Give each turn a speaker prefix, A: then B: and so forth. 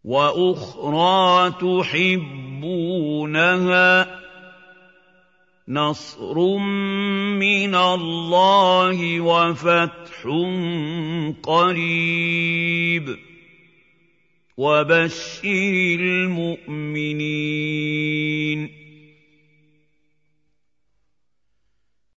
A: وَأُخْرَىٰ تُحِبُّونَهَا ۖ نَصْرٌ مِّنَ اللَّهِ وَفَتْحٌ قَرِيبٌ ۗ وَبَشِّرِ الْمُؤْمِنِينَ